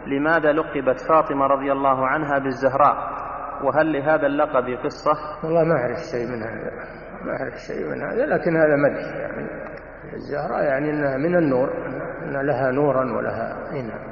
لماذا لقبت فاطمة رضي الله عنها بالزهراء؟ وهل لهذا اللقب قصة؟ والله ما أعرف شيء من هذا، لكن هذا مدح يعني الزهراء، يعني أنها من النور، أن لها نورا ولها.